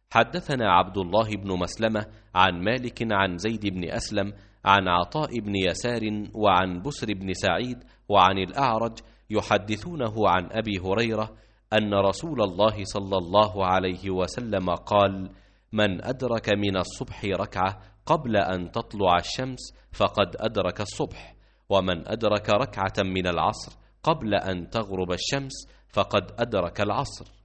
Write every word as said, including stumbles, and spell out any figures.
حدثنا عبد الله بن مسلمة عن مالك عن زيد بن أسلم عن عطاء بن يسار وعن بسر بن سعيد وعن الأعرج يحدثونه عن أبي هريرة أن رسول الله صلى الله عليه وسلم قال: من أدرك من الصبح ركعة قبل أن تطلع الشمس فقد أدرك الصبح، ومن أدرك ركعة من العصر قبل أن تغرب الشمس فقد أدرك العصر.